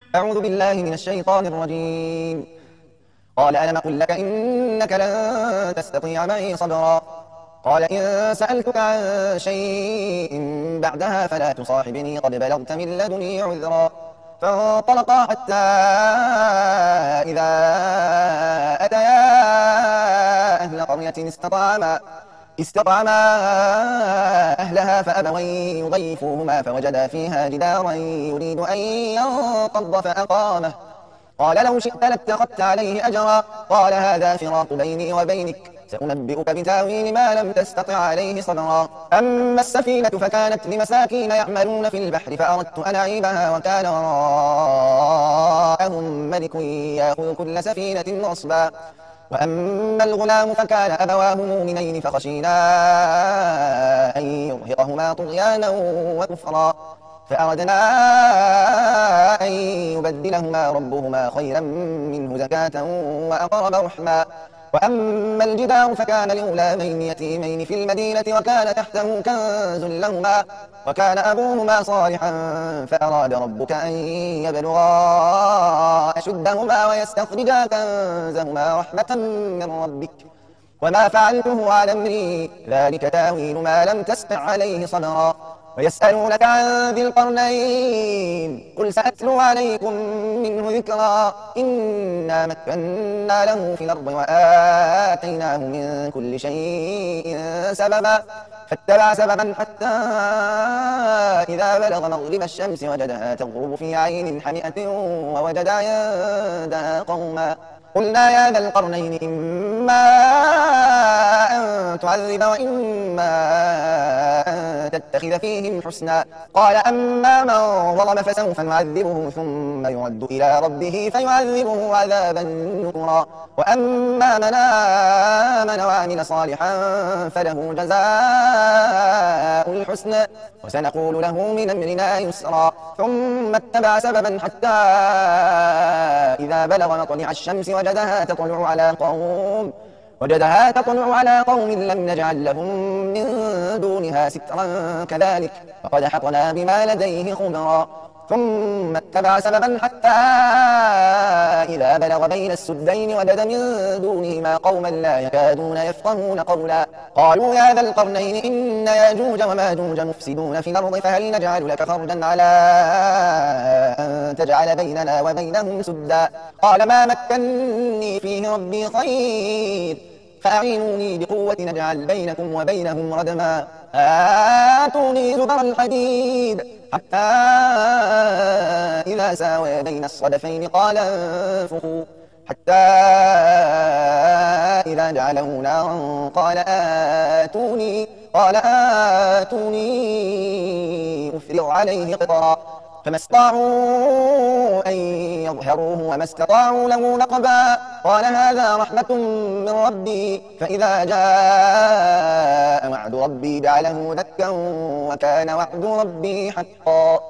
أعوذ بالله من الشيطان الرجيم. قال ألم أقل لك إنك لن تستطيع معي صبرا. قال إن سألتك عن شيء بعدها فلا تصاحبني قد بلغت من لدني عذرا. فانطلقا حتى إذا أتيا أهل قرية استطعما أهلها فأبوا أن يضيفوهما فوجدا فيها جدارا يريد أن ينقض فأقامه. قال لو شئت لاتخذت عليه أجرا. قال هذا فراق بيني وبينك سأنبئك بتاويل ما لم تستطع عليه صبرا. أما السفينة فكانت لمساكين يعملون في البحر فأردت أن أعيبها وكان وراءهم ملك يأخذ كل سفينة غصبا. وأما الغلام فكان أبواه مؤمنين فخشينا أن يرهقهما طغيانا وكفرا. فأردنا أن يبدلهما ربهما خيرا منه زكاة وأقرب رحما. وأما الجدار فكان لغلامين يتيمين في المدينة وكان تحته كنز لهما وكان أبوهما صالحا فأراد ربك أن يبلغا أشدهما ويستخرجا كنزهما رحمة من ربك وما فعلته عن أمري ذلك تاويل ما لم تستطع عليه صبرا. ويسألونك عن ذي القرنين قل سأتلو عليكم منه ذكرا. إنا مكنا له في الأرض وآتيناه من كل شيء سببا. فاتبع سببا حتى إذا بلغ مغرب الشمس وجدها تغرب في عين حمئة ووجد عندها قوما. قلنا يا ذا القرنين إما أن تعذب وإما أن تتخذ فيهم حسنا. قال أما من ظلم فسوف نعذبه ثم يرد إلى ربه فيعذبه عذابا نكرا. وأما من آمن وعمل صالحا فله جزاء الحسنى وسنقول له من أمرنا يسرا. ثم اتبع سببا حتى إذا بلغ مطلع الشمس وجدها تطلع على قوم لم نجعل لهم من دونها سترا كذلك فقد حطنا بما لديه خبرا. ثم اتبع سببا حتى إذا بلغ بين السدين وجد من دونهما قوما لا يكادون يفقهون قولا. قالوا يا ذا القرنين إن ياجوج وماجوج مفسدون في الأرض فهل نجعل لك خرجا على أن تجعل بيننا وبينهم سدا. قال ما مكني فيه ربي خير فأعينوني بقوة نجعل بينكم وبينهم ردما. آتوني زبر الحديد حتى إذا ساوى بين الصدفين قال انفخوا حتى إذا جعله نارا قال آتوني أفرغ عليه قطرا. فما استطاعوا أن يظهروه وما استطاعوا له نقبا. قال هذا رحمة من ربي فإذا جاء وعد ربي جعله دكا وكان وعد ربي حقا.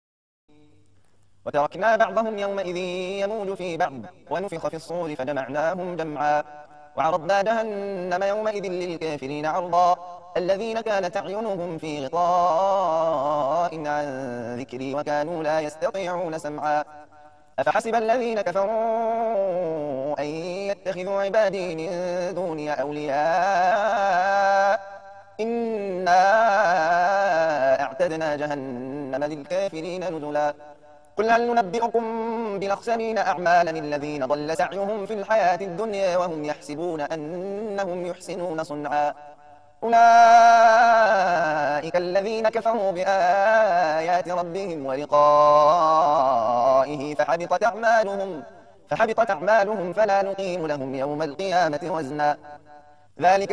وتركنا بعضهم يومئذ يموج في بعض ونفخ في الصور فجمعناهم جمعا. وعرضنا جهنم يومئذ للكافرين عرضا. الذين كانت أعينهم في غطاء عن ذكري وكانوا لا يستطيعون سمعا. أفحسب الذين كفروا أن يتخذوا عبادي من دوني أولياء إنا أعتدنا جهنم للكافرين نزلا. قل هل ننبئكم بالأخسرين أعمالا الذين ضل سعيهم في الحياة الدنيا وهم يحسبون أنهم يحسنون صنعا. أولئك الذين كفروا بآيات ربهم ولقائه فحبطت أعمالهم فلا نقيم لهم يوم القيامة وزنا. ذلك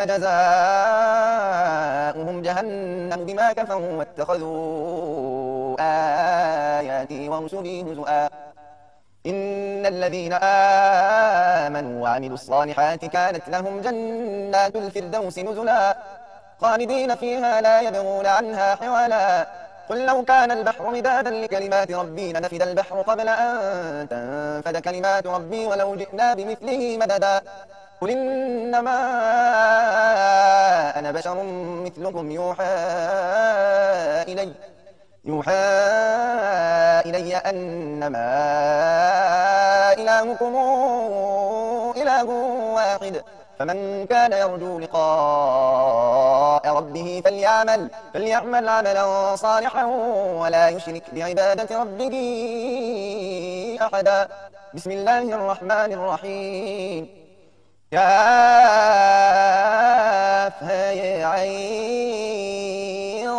جزاؤهم جهنم بما كفروا واتخذوا آياتي ورسلي هزؤا. إن الذين آمنوا وعملوا الصالحات كانت لهم جنات الفردوس نزلا خالدين فيها لا يبغون عنها حوالا. قل لو كان البحر مدادا لكلمات ربي لنفد البحر قبل أن تنفد كلمات ربي ولو جئنا بمثله مددا. قل إنما أنا بشر مثلكم يوحى إلي يوحى إلي أنما إلهكم إله واحد فمن كان يرجو لقاء ربه فليعمل عملا صالحا ولا يشرك بعبادة ربه أحدا. بسم الله الرحمن الرحيم. كافها عين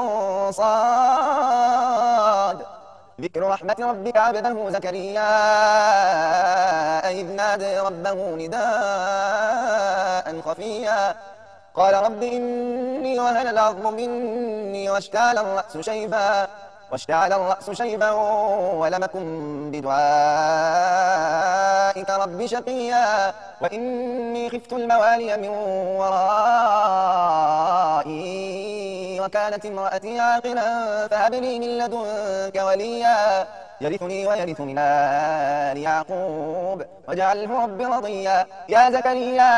صاد ذكر رحمة ربك عبده زكريا إذ نادى ربه نداء خفيا قال رب إني وهن العظم مني واشتعل الرأس شيبا ولم أكن بدعائك رب شقيا وإني خفت الموالي من ورائي وكانت امرأتي عاقلا فهب لي من لدنك وليا يرثني ويرث من آل يعقوب واجعله رب رضيا. يا زكريا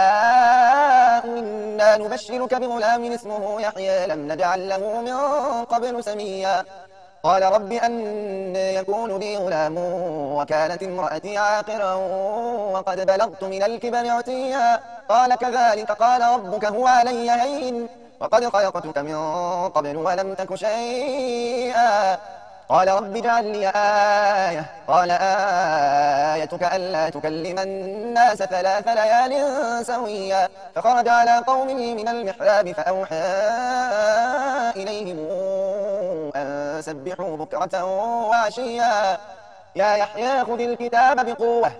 إنا نبشرك بغلام اسمه يحيى لم نجعل له من قبل سميا قال رب أن يكون لي غلام وكانت امرأتي عاقرا وقد بلغت من الكبر عتيا قال كذلك قال ربك هو علي هين وقد خلقتك من قبل ولم تك شيئا قال رب اجعل لي آية قال آيتك ألا تكلم الناس 3 ليال سويا فخرج على قومه من المحراب فأوحى إليهم أن سبحوا بكرة وعشيا يا يحيى خذ الكتاب بقوة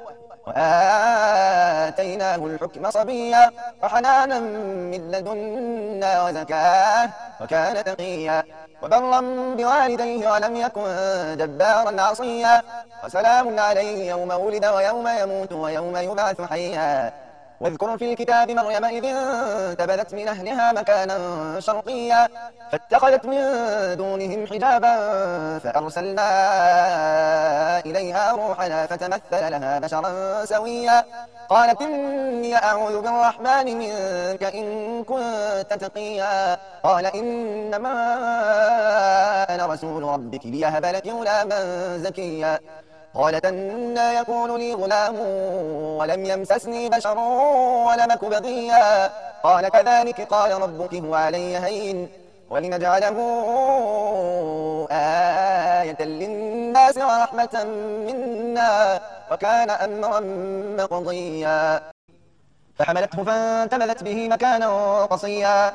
وآتيناه الحكم صبيا وحنانا من لدنا وزكاة وكان تقيا وبرا بوالديه ولم يكن جبارا عصيا وسلام عليه يوم ولد ويوم يموت ويوم يبعث حيا واذكر في الكتاب مريم إذ انتبذت من أهلها مكانا شرقيا فاتخذت من دونهم حجابا فأرسلنا إليها روحنا فتمثل لها بشرا سويا قالت إني أعوذ بالرحمن منك إن كنت تقيا قال إنما أنا رسول ربك ليهب لك غلاما زكيا قالت أنى يكون لي غلام ولم يمسسني بشر ولم أك بغيا قال كذلك قال ربك هو علي هين ولنجعله آية للناس ورحمة منا وكان أمرا مقضيا فحملته فانتبذت به مكانا قصيا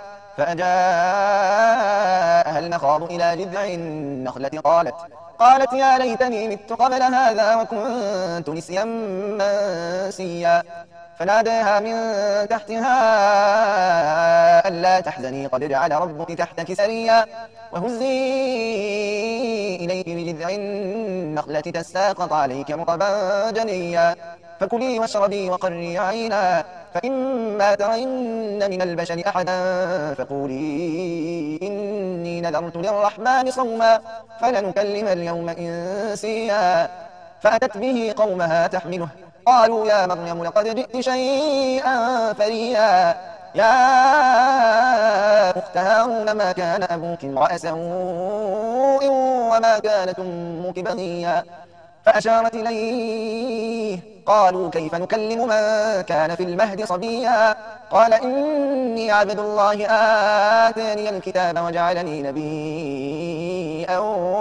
فأجاءها المخاض إلى جذع النخلة قالت يا ليتني مت قبل هذا وكنت نسيا منسيا فناداها من تحتها ألا تحزني قد جعل ربك تحتك سريا وهزي إليك بجذع النخلة تساقط عليك رطبا جنيا فكلي واشربي وقري عينا فإما ترين من البشر أحدا فقولي إني نذرت للرحمن صوما فلنكلم اليوم إنسيا فأتت به قومها تحمله قالوا يا مريم لقد جئت شيئا فريا يا أخت هارون ما كان أبوك امرأ سوء وما كانت أمك بغيا فأشارت إليه قالوا كيف نكلم من كان في المهد صبيا قال إني عبد الله آتاني الكتاب وجعلني نبيا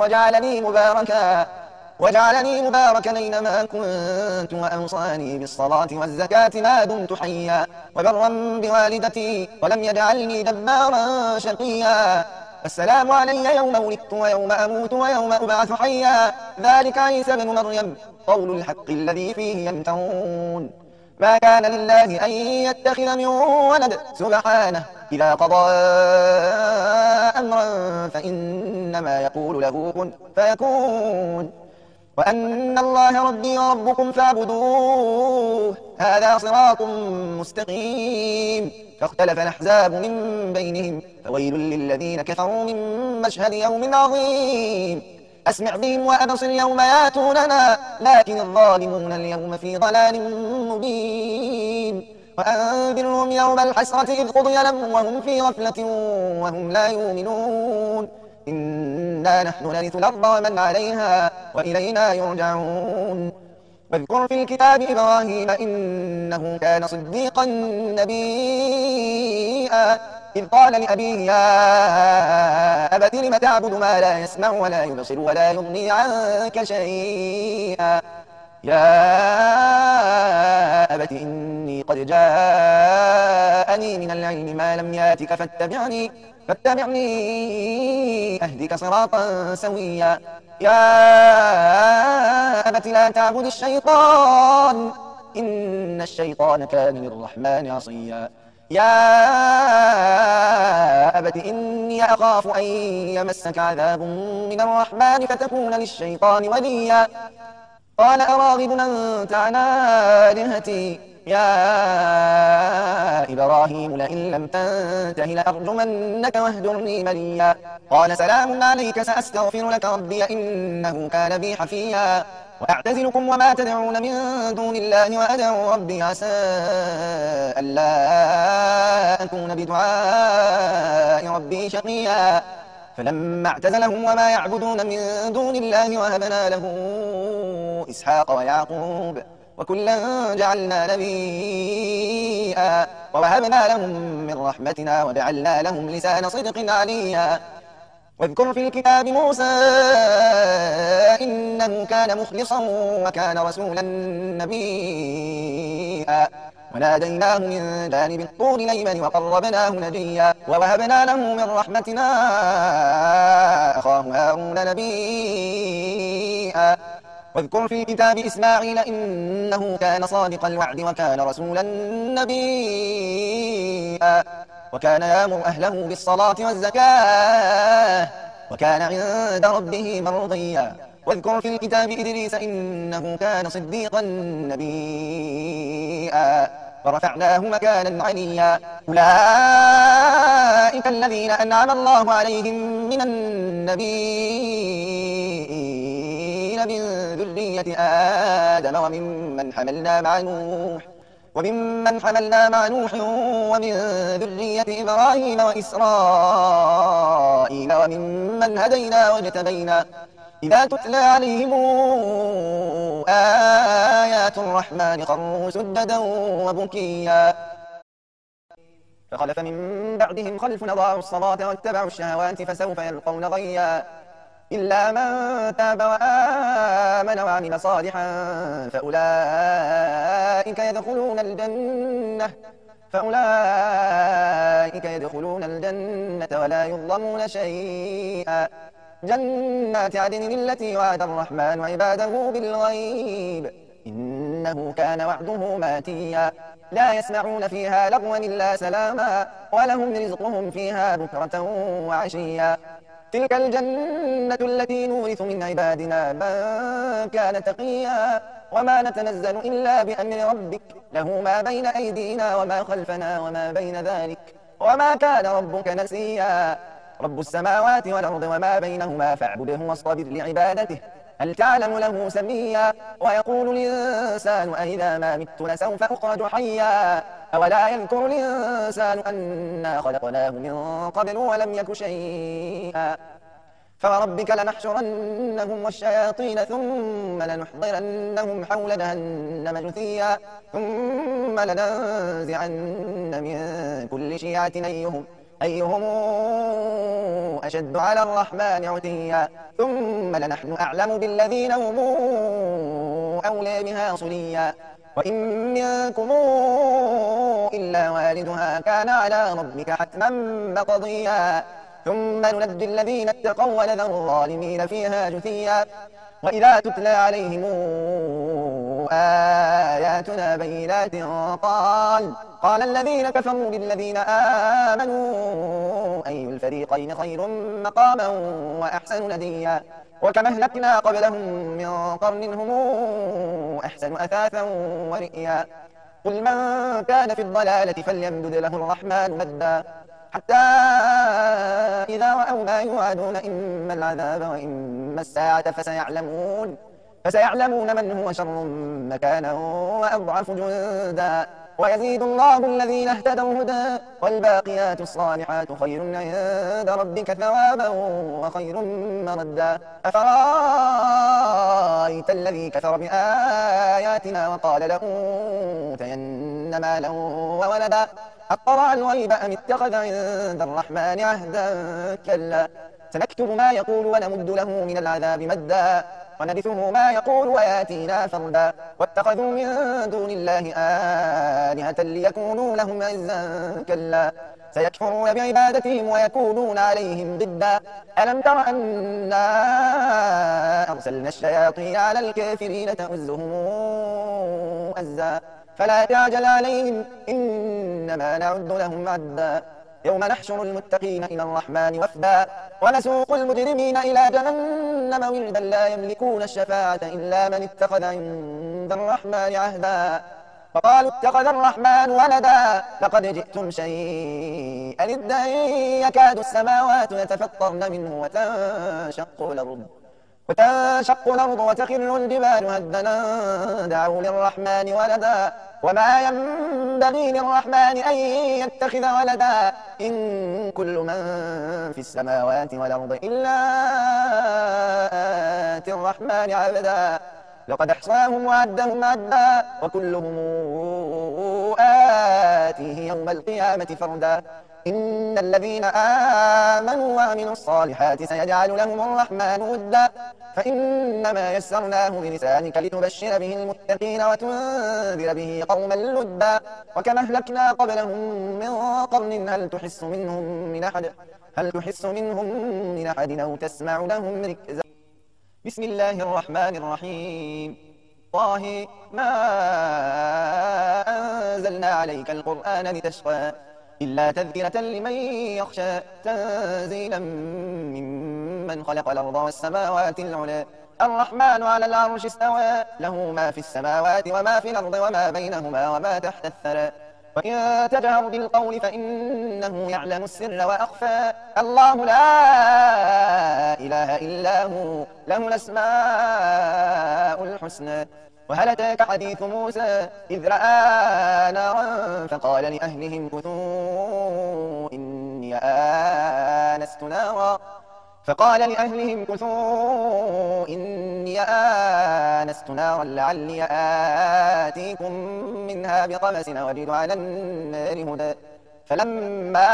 وجعلني مباركا أينما كنت وأوصاني بالصلاة والزكاة ما دمت حيا وبرا بوالدتي ولم يجعلني جبارا شقيا السلام علي يوم ولدت ويوم أموت ويوم أبعث حيا ذلك عيسى بن مريم قول الحق الذي فيه يمترون ما كان لله أن يتخذ من ولد سبحانه إذا قضى أمرا فإنما يقول له كن فيكون وأن الله ربي وربكم فاعبدوه هذا صراط مستقيم فاختلف الأحزاب من بينهم فويل للذين كفروا من مشهد يوم عظيم أسمع بهم وأبصر يوم ياتوننا لكن الظالمون اليوم في ضلال مبين وأنذرهم يوم الحسرة إذ قضي الأمر وهم في غفلة وهم لا يؤمنون إنا نحن نرث الأرض ومن عليها وإلينا يرجعون. واذكر في الكتاب إبراهيم إنه كان صديقا نبيا إذ قال لأبيه يا أبت لم تعبد ما لا يسمع ولا يبصر ولا يغني عنك شيئا يا أبت إني قد جاءني من العلم ما لم ياتك فاتبعني أهدك صراطا سويا يا أبت لا تعبد الشيطان إن الشيطان كان للرحمن عصيا يا أبت إني أخاف أن يمسك عذاب من الرحمن فتكون للشيطان وليا قال أراغب أنت عن آلهتي يا إبراهيم لئن لم تنته لأرجمنك واهجرني مليا قال سلام عليك سأستغفر لك ربي إنه كان بي حفيا وأعتزلكم وما تدعون من دون الله وأدعو ربي عسى ألا أكون بدعاء ربي شقيا فلما اعتزلهم وما يعبدون من دون الله وهبنا له إسحاق ويعقوب وكلا جعلنا نبيا ووهبنا لهم من رحمتنا وجعلنا لهم لسان صدق عليا واذكر في الكتاب موسى إنه كان مخلصا وكان رسولا نبيا وناديناه من جانب الطور الأيمن وقربناه نجيا ووهبنا له من رحمتنا أخاه هارون نبيا واذكر في الكتاب إسماعيل إنه كان صادق الوعد وكان رسولا نبيا وكان يأمر أهله بالصلاة والزكاة وكان عند ربه مرضيا واذكر في الكتاب إدريس إنه كان صديقا نبيا ورفعناه مكانا عليا أولئك الذين أنعم الله عليهم من النبيين من ذرية آدم وممن حملنا مع نوح ومن ذرية إبراهيم وإسرائيل وممن هدينا واجتبينا إذا تتلى عليهم آيات الرحمن خروا سجدا وبكيا فخلف من بعدهم خلف أضاعوا الصلاة واتبعوا الشهوات فسوف يلقون غيا إلا من تاب وآمن وعمل صالحا فأولئك يدخلون الجنة ولا يظلمون شيئا جنات عدن التي وعد الرحمن عباده بالغيب إنه كان وعده ماتيا لا يسمعون فيها لغوا إلا سلاما ولهم رزقهم فيها بكرة وعشيا تلك الجنة التي نورث من عبادنا من كان تقيا وما نتنزل إلا بأمر ربك له ما بين أيدينا وما خلفنا وما بين ذلك وما كان ربك نسيا رب السماوات والأرض وما بينهما فاعبده واصطبر لعبادته هل تعلم له سميا ويقول الإنسان أإذا ما مت لسوف أخرج حيا أولا يذكر الإنسان أنا خلقناه من قبل ولم يك شيئا فوربك لنحشرنهم والشياطين ثم لنحضرنهم حول جهنم جثيا ثم لننزعن من كل شيعة أيهم أشد على الرحمن عتيا ثم لنحن أعلم بالذين هم أولى بها صليا وإن منكم إلا واردها كان على ربك حتما مقضيا ثم ننجي الذين اتقوا ونذر الظالمين فيها جثيا وإذا تتلى عليهم آياتنا بينات قال الذين كفروا للذين آمنوا أي الفريقين خير مقاما وأحسن نديا وكما أهلكنا قبلهم من قرن هم أحسن أثاثا ورئيا قل من كان في الضلالة فليمدد له الرحمن مدا حتى إذا رأوا ما يوعدون إما العذاب وإما الساعة فسيعلمون من هو شر مكانا وأضعف جندا ويزيد الله الذين اهتدوا هدى والباقيات الصالحات خير عند ربك ثوابا وخير مردا أفرأيت الذي كفر بآياتنا وقال لأوتين مالا وولدا أطلع الغيب أم اتخذ عند الرحمن عهدا كلا سنكتب ما يقول ونمد له من العذاب مدا ونرثه ما يقول وياتينا فردا واتخذوا من دون الله آلهة ليكونوا لهم عزا كلا سيكفرون بعبادتهم ويكونون عليهم ضدا ألم تر أنا أرسلنا الشياطين على الكافرين تؤزهم أزا فلا تعجل عليهم إنما نعد لهم عدا يوم نحشر المتقين إلى الرحمن وفدا ونسوق المجرمين إلى جهنم وردا لا يملكون الشفاعة إلا من اتخذ عند الرحمن عهدا فقالوا اتخذ الرحمن ولدا لقد جئتم شيئا إدا يكاد السماوات يتفطرن منه وتنشق الأرض وتخر الجبال هدا دعوا للرحمن ولدا وما ينبغي للرحمن أن يتخذ ولدا إن كل من في السماوات والأرض إلا آتي الرحمن عبدا لقد أحصاهم وعدهم عدا وكلهم آتيه يوم القيامة فردا إن الذين آمنوا وعملوا الصالحات سيجعل لهم الرحمن ودا فإنما يسرناه بلسانك لتبشر به المتقين وتنذر به قوما لدا وكما أهلكنا قبلهم من قرن هل تحس منهم من أحد أو تسمع لهم ركزا بسم الله الرحمن الرحيم طه ما أنزلنا عليك القرآن لتشقى إلا تذكرة لمن يخشى تنزيلا ممن خلق الأرض والسماوات العلى الرحمن على العرش استوى له ما في السماوات وما في الأرض وما بينهما وما تحت الثرى وإن تجهر بالقول فإنه يعلم السر وأخفى الله لا إله إلا هو له الأسماء الحسنى وهل أتاك حديث موسى إذ رأى نارا فقال لأهلهم كثوا إني آنست نارا لعلي آتيكم منها بقبس وجد على النار هدى فلما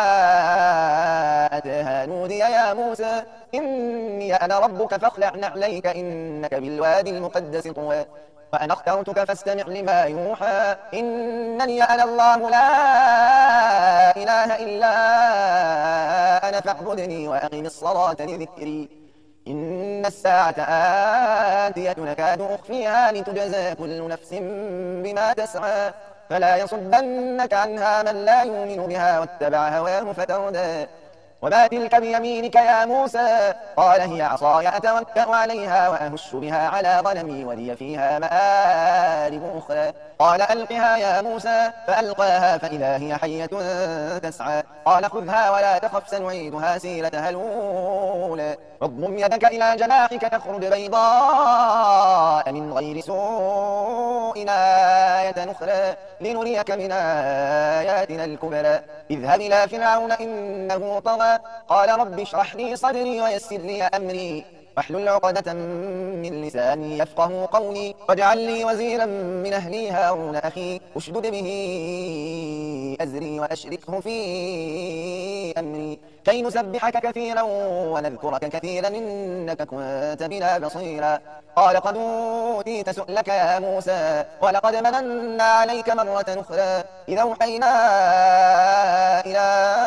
أتاها نودي يا موسى إني أنا ربك فاخلع نعليك إنك بالوادي المقدس طوى وأنا اخترتك فاستمع لما يوحى إنني أنا الله لا إله إلا أنا فاعبدني وأقم الصلاة لذكري إن الساعة آتية نكاد أخفيها لتجزى كل نفس بما تسعى فلا يصدنك عنها من لا يؤمن بها واتبع هواه فتردى وما تلك بيمينك يا موسى قال هي عصاي أتوكأ عليها وأهش بها على غنمي ولي فيها مآرب أخرى قال ألقها يا موسى فألقاها فإذا هي حية تسعى قال خذها ولا تخف سنعيدها سيرتها الأولى واضمم يدك إلى جناحك تخرج بيضاء من غير سوء آية أخرى لنريك من آياتنا الكبرى اذهب إلى فرعون إنه طغى قال رب اشرح لي صدري ويسر لي أمري واحلل عقدة من لساني يفقه قولي واجعل لي وزيرا من أهلي هارون أخي اشدد به أزري وأشركه في أمري كي نسبحك كثيرا ونذكرك كثيرا إنك كنت بنا بصيرا قال قد أوتيت سؤلك يا موسى ولقد مننا عليك مرة أخرى إذا أوحينا إلى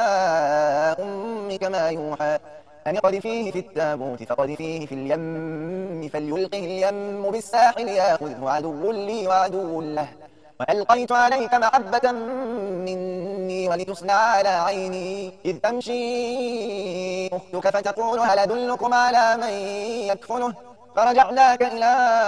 أمك ما يوحى أن اقذفيه في التابوت فقذفيه في اليم فليلقه اليم بالساحل يأخذه عدو لي وعدو له وألقيت عليك محبة مني ولتصنع على عيني إذ تمشي أختك فتقول هل أدلكم على من يكفله فرجعناك إلى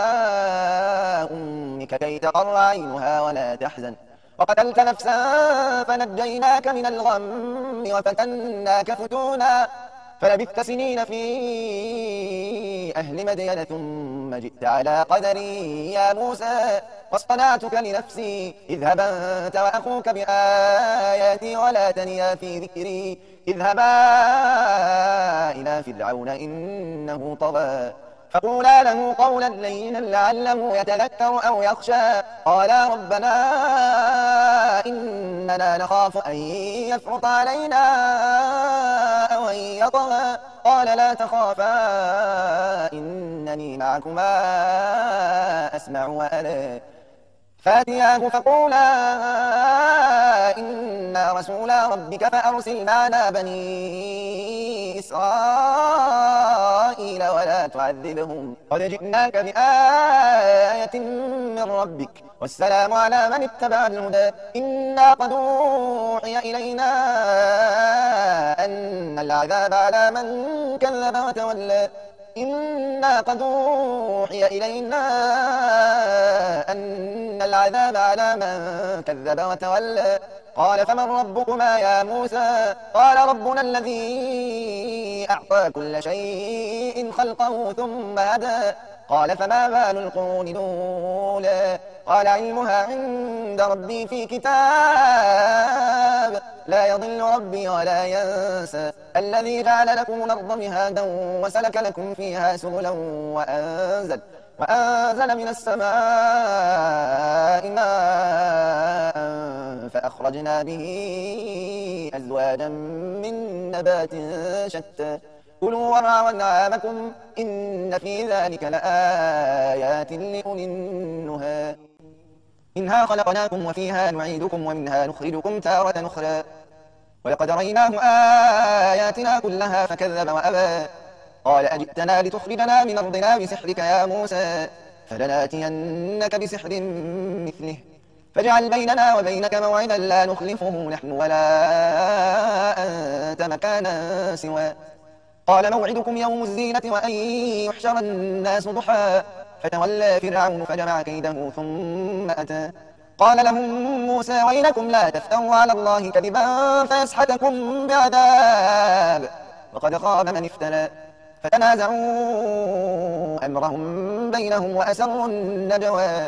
أمك كي تقر عينها ولا تحزن وقتلت نفسا فنجيناك من الغم وفتناك فتونا فلبثت سنين في أهل مدين ثم جئت على قدري يا موسى واصطنعتك لنفسي اذهب أنت وأخوك بآياتي ولا تنيا في ذكري اذهبا إلى فرعون إنه طغى فقولا له قولا لينا لعله يتذكر أو يخشى قالا ربنا إننا نخاف أن يفرط علينا أو أن يطغى قال لا تخافا إنني معكما أسمع وأرى فاتياه فقولا إنا رسولا ربك فأرسل معنا بني إسرائيل ولا تعذبهم قد جئناك بآية من ربك والسلام على من اتبع الهدى إنا قد أوحي إلينا أن العذاب على من كذب وتولى إنا قد أوحي إلينا أن العذاب على من كذب وتولى قال فمن ربكما يا موسى قال ربنا الذي أعطى كل شيء خلقه ثم هدى قال فما بال القرون الأولى قال علمها عند ربي في كتاب لا يضل ربي ولا ينسى الذي جعل لكم الأرض مهادا وسلك لكم فيها سبلا وأنزل من السماء ماء فأخرجنا به أزواجا من نبات شتى كلوا وارعوا أنعامكم إن في ذلك لآيات لأولي النهى منها خلقناكم وفيها نعيدكم ومنها نخرجكم تارة أخرى ولقد ريناه آياتنا كلها فكذب وأبى قال أجئتنا لتخرجنا من أرضنا بسحرك يا موسى فلناتينك بسحر مثله فاجعل بيننا وبينك موعدا لا نخلفه نحن ولا أنت مكانا سوى قال موعدكم يوم الزينة وأن يحشر الناس ضحى فتولى فرعون فجمع كيده ثم أتى قال لهم موسى ويلكم لا تفتروا على الله كذبا فيسحتكم بعذاب وقد خاب من افترى فتنازعوا أمرهم بينهم وأسروا النجوى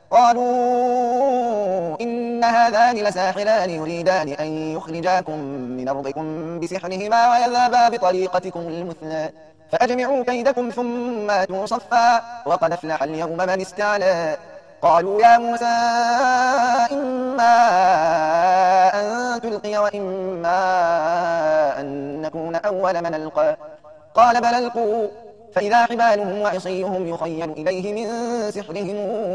قالوا إن هذان لساحران يريدان أن يخرجاكم من أرضكم بسحرهما ويذهبا بطريقتكم المثلى فأجمعوا كيدكم ثم أتوا صفا وقد أفلح اليوم من استعلى قالوا يا موسى إما أن تلقي وإما أن نكون أول من ألقى قال بل ألقوا فإذا حبالهم وعصيهم يخيل إليه من سحرهم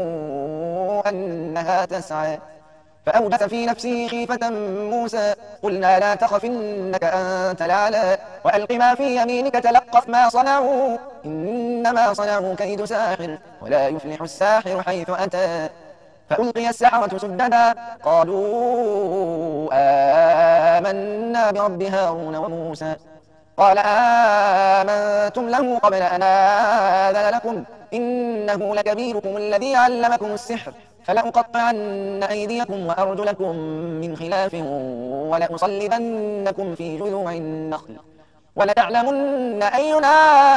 أنها تسعى فأوجس في نفسه خيفة موسى قلنا لا تخف إنك أنت الأعلى وألق ما في يمينك تلقف ما صنعوا إنما صنعوا كيد ساحر ولا يفلح الساحر حيث أتى فألقي السحرة سجدا قالوا آمنا برب هارون وموسى قال آمنتم له قبل أن آذن لكم إنه لكبيركم الذي علمكم السحر فلأقطعن أيديكم وأرجلكم من خلاف ولأصلبنكم في جذوع النخل ولتعلمن أينا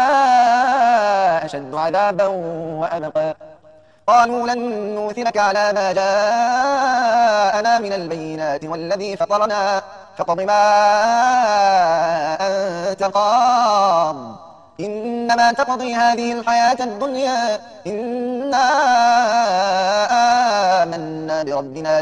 أشد عذابا وأبقى قالوا لن نوثرك على ما جاءنا من البينات والذي فطرنا فاقض ما أنت قاض إنما تقضي هذه الحياة الدنيا إنا آمنا بربنا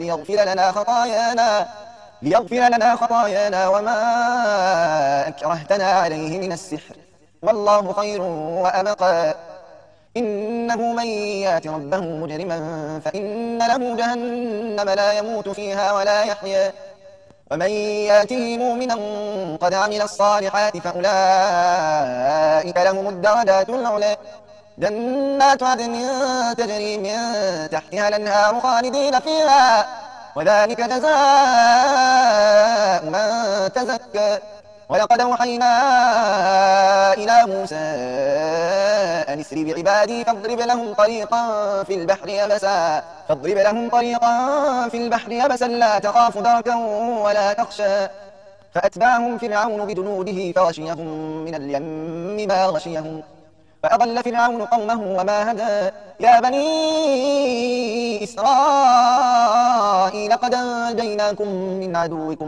ليغفر لنا خطايانا وما أكرهتنا عليه من السحر والله خير وأبقى إنه من يات ربه مجرما فإن له جهنم لا يموت فيها ولا يحيا ومن ياته مؤمنا قد عمل الصالحات فأولئك لهم الدرجات العلى جنات عدن تجري من تحتها الأنهار خالدين فيها وذلك جزاء من تزكى ولقد أوحينا إلى موسى أن اسر بعبادي فاضرب لهم طريقا في البحر يبسا لا تخاف دركا ولا تخشى فأتبعهم فرعون بجنوده فغشيهم من اليم ما غشيهم فأضل فرعون قومه وما هدى يا بني إسرائيل قد أنجيناكم من عدوكم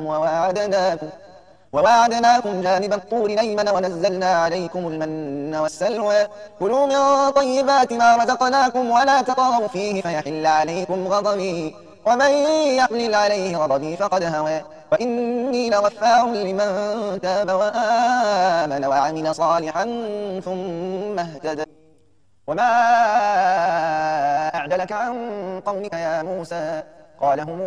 وواعدناكم جانب الطور الأيمن ونزلنا عليكم المن والسلوى كلوا من طيبات ما رزقناكم ولا تطغوا فيه فيحل عليكم غضبي ومن يحلل عليه غضبي فقد هوى وإني لغفار لمن تاب وآمن وعمل صالحا ثم اهتدى وما أعجلك عن قومك يا موسى قال هم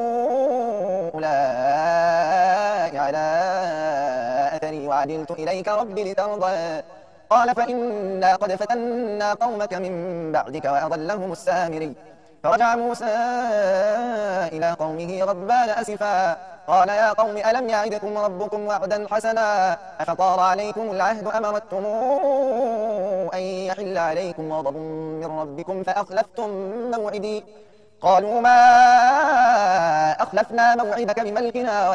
أولئك على أثري وعجلت إليك ربي لترضى قال فإنا قد فتنا قومك من بعدك وأضلهم السامري فرجع موسى إلى قومه غضبان أسفا قال يا قوم ألم يعدكم ربكم وعدا حسنا أفطال عليكم العهد أمرتم أن يحل عليكم غضب من ربكم فأخلفتم موعدي قالوا ما أخلفنا موعدك بملكنا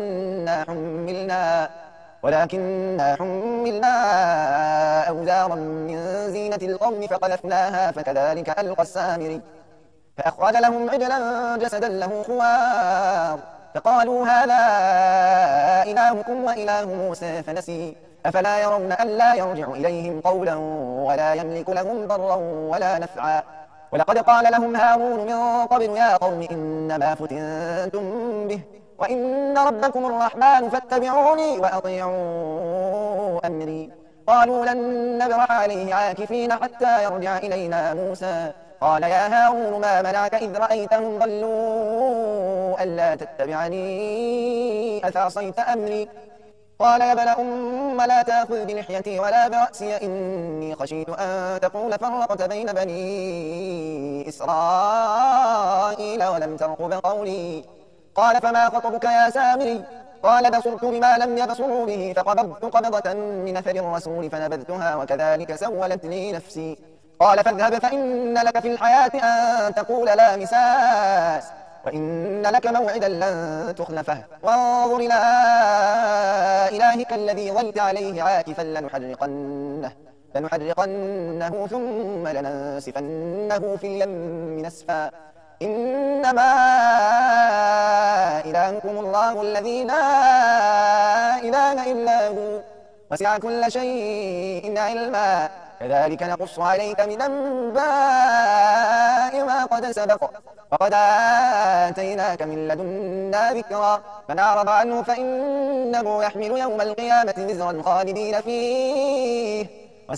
ولكننا حملنا أوزارا من زينة القوم فقذفناها فكذلك ألقى السامري فأخرج لهم عجلا جسدا له خوار فقالوا هذا إلهكم وإله موسى فنسي أفلا يرون ألا يرجع إليهم قولا ولا يملك لهم ضرا ولا نفعا ولقد قال لهم هارون من قبل يا قوم إنما فتنتم به وإن ربكم الرحمن فاتبعوني وأطيعوا أمري قالوا لن نبرح عليه عاكفين حتى يرجع إلينا موسى قال يا هارون ما منعك إذ رأيتهم ضلوا ألا تتبعني أفعصيت أمري قال يا ابن أم لا تأخذ بلحيتي ولا برأسي إني خشيت أن تقول فرقت بين بني إسرائيل ولم ترقب قولي قال فما خطبك يا سامري قال بصرت بما لم يبصروا به فقبضت قبضة من أثر الرسول فنبذتها وكذلك سولت لي نفسي قال فاذهب فإن لك في الحياة أن تقول لا مساس وإن لك موعدا لن تخلفه وانظر إلى إلهك الذي ظلت عليه عاكفا لنحرقنه ثم لننسفنه في اليم نسفا إنما إلهكم الله الذي لا إله إلا هو وسع كل شيء علما كذلك نقص عليك من أنباء ما قد سبق وقد آتيناك من لدنا ذكرا من أعرض عنه فإنه يحمل يوم القيامة وزرا خالدين فيه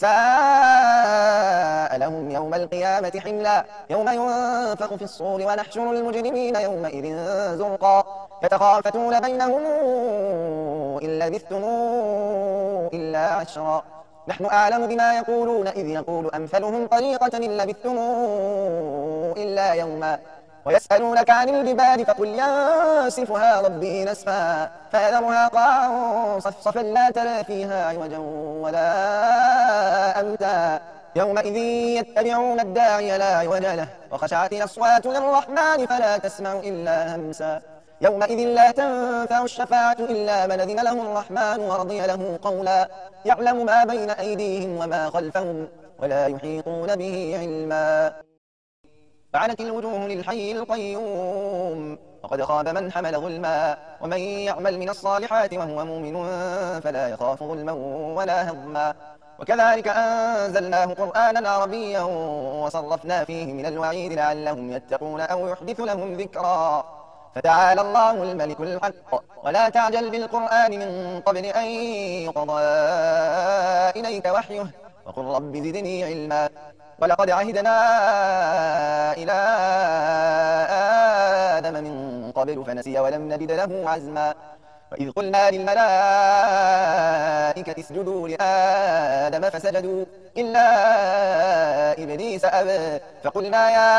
وساء لهم يوم القيامة حملا يوم ينفخ في الصور ونحشر المجرمين يومئذ زرقا يتخافتون بينهم إن لبثتم إلا عشرا نحن أعلم بما يقولون إذ يقول أمثلهم طريقة إن لبثتم إلا يوما ويسألونك عن الجبال فقل ينسفها ربي نسفا فيذرها قاعا صفصفا لا ترى فيها عوجا ولا أمتا يومئذ يتبعون الداعي لا عوج له وخشعت الأصوات للرحمن فلا تسمع إلا همسا يومئذ لا تنفع الشفاعة إلا من أذن له الرحمن ورضي له قولا يعلم ما بين أيديهم وما خلفهم ولا يحيطون به علما فعنت الوجوه للحي القيوم وقد خاب من حمل ظلما ومن يعمل من الصالحات وهو مؤمن فلا يخاف ظلما ولا هضما وكذلك أنزلناه قرآنا عربيا وصرفنا فيه من الوعيد لعلهم يتقون أو يحدث لهم ذكرا فتعالى الله الملك الحق ولا تعجل بالقرآن من قبل أن يقضى إليك وحيه وقل رب زدني علما ولقد عهدنا إلى آدم من قبل فنسي ولم نجد له عزما وإذ قلنا للملائكة اسجدوا لآدم فسجدوا إلا إبليس أبى فقلنا يا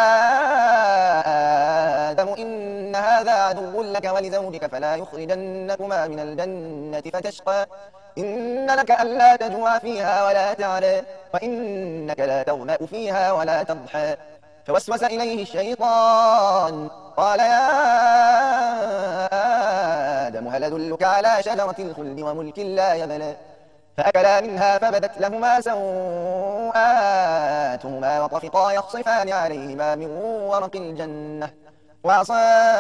آدم إن هذا عدو لك ولزوجك فلا يخرجنكما من الجنة فتشقى إن لك ألا تجوع فيها ولا تعرى وإنك لا تظمأ فيها ولا تضحى فوسوس إليه الشيطان قال يا آدم هل أدلك على شجرة الخلد وملك لا يبلى فأكلا منها فبدت لهما سوآتهما وطفقا يخصفان عليهما من ورق الجنة وعصى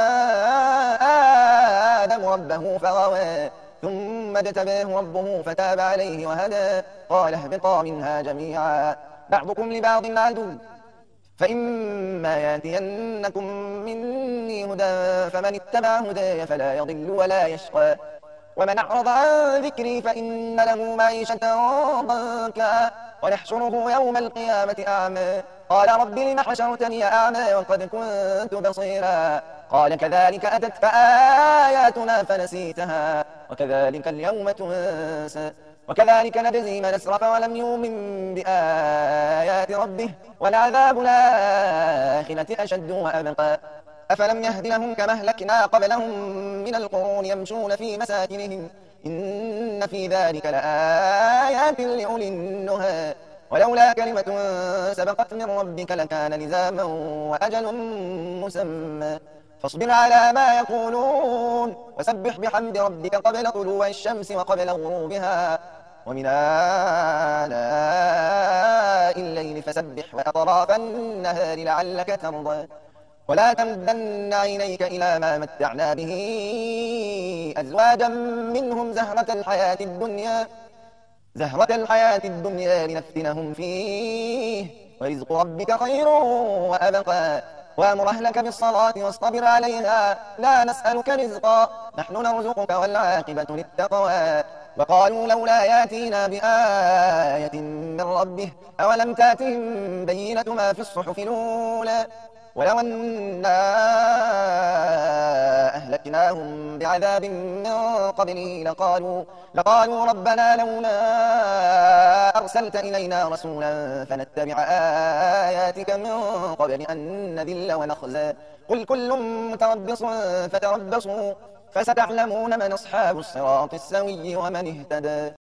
آدم ربه فغوى ثم اجتباه ربه فتاب عليه وهدى قال اهبطا منها جميعا بعضكم لبعض عدو فإما يأتينكم مني هدى فمن اتبع هداي فلا يضل ولا يشقى ومن أعرض عن ذكري فإن له معيشة ضنكا ونحشره يوم القيامة أعمى قال رب لم حشرتني أعمى وقد كنت بصيرا قال كذلك أتتك آياتنا فنسيتها وكذلك اليوم تنسى وكذلك نجزي من أسرف ولم يؤمن بآيات ربه ولعذاب الآخرة أشد وأبقى أفلم يهد لهم كما أهلكنا قبلهم من القرون يمشون في مساكنهم إن في ذلك لآيات لأولي النهى ولولا كلمة سبقت من ربك لكان لزاما وأجل مسمى فاصبر على ما يقولون وسبح بحمد ربك قبل طلوع الشمس وقبل غروبها ومن آلاء الليل فسبح وأطراف النهار لعلك ترضى ولا تمدن عينيك إلى ما متعنا به أزواجا منهم زهرة الحياة الدنيا لنفتنهم فيه ورزق ربك خير وأبقى وأمر أهلك بالصلاة واصطبر عليها لا نسألك رزقا نحن نرزقك والعاقبة للتقوى وقالوا لولا ياتينا بآية من ربه أولم تاتهم بينة ما في الصحف الأولى ولو أنا أهلكناهم بعذاب من قبله لقالوا ربنا لولا أرسلت إلينا رسولا فنتبع آياتك من قبل أن نذل ونخزى قل كل متربص فتربصوا فستعلمون من أصحاب الصراط السوي ومن اهتدى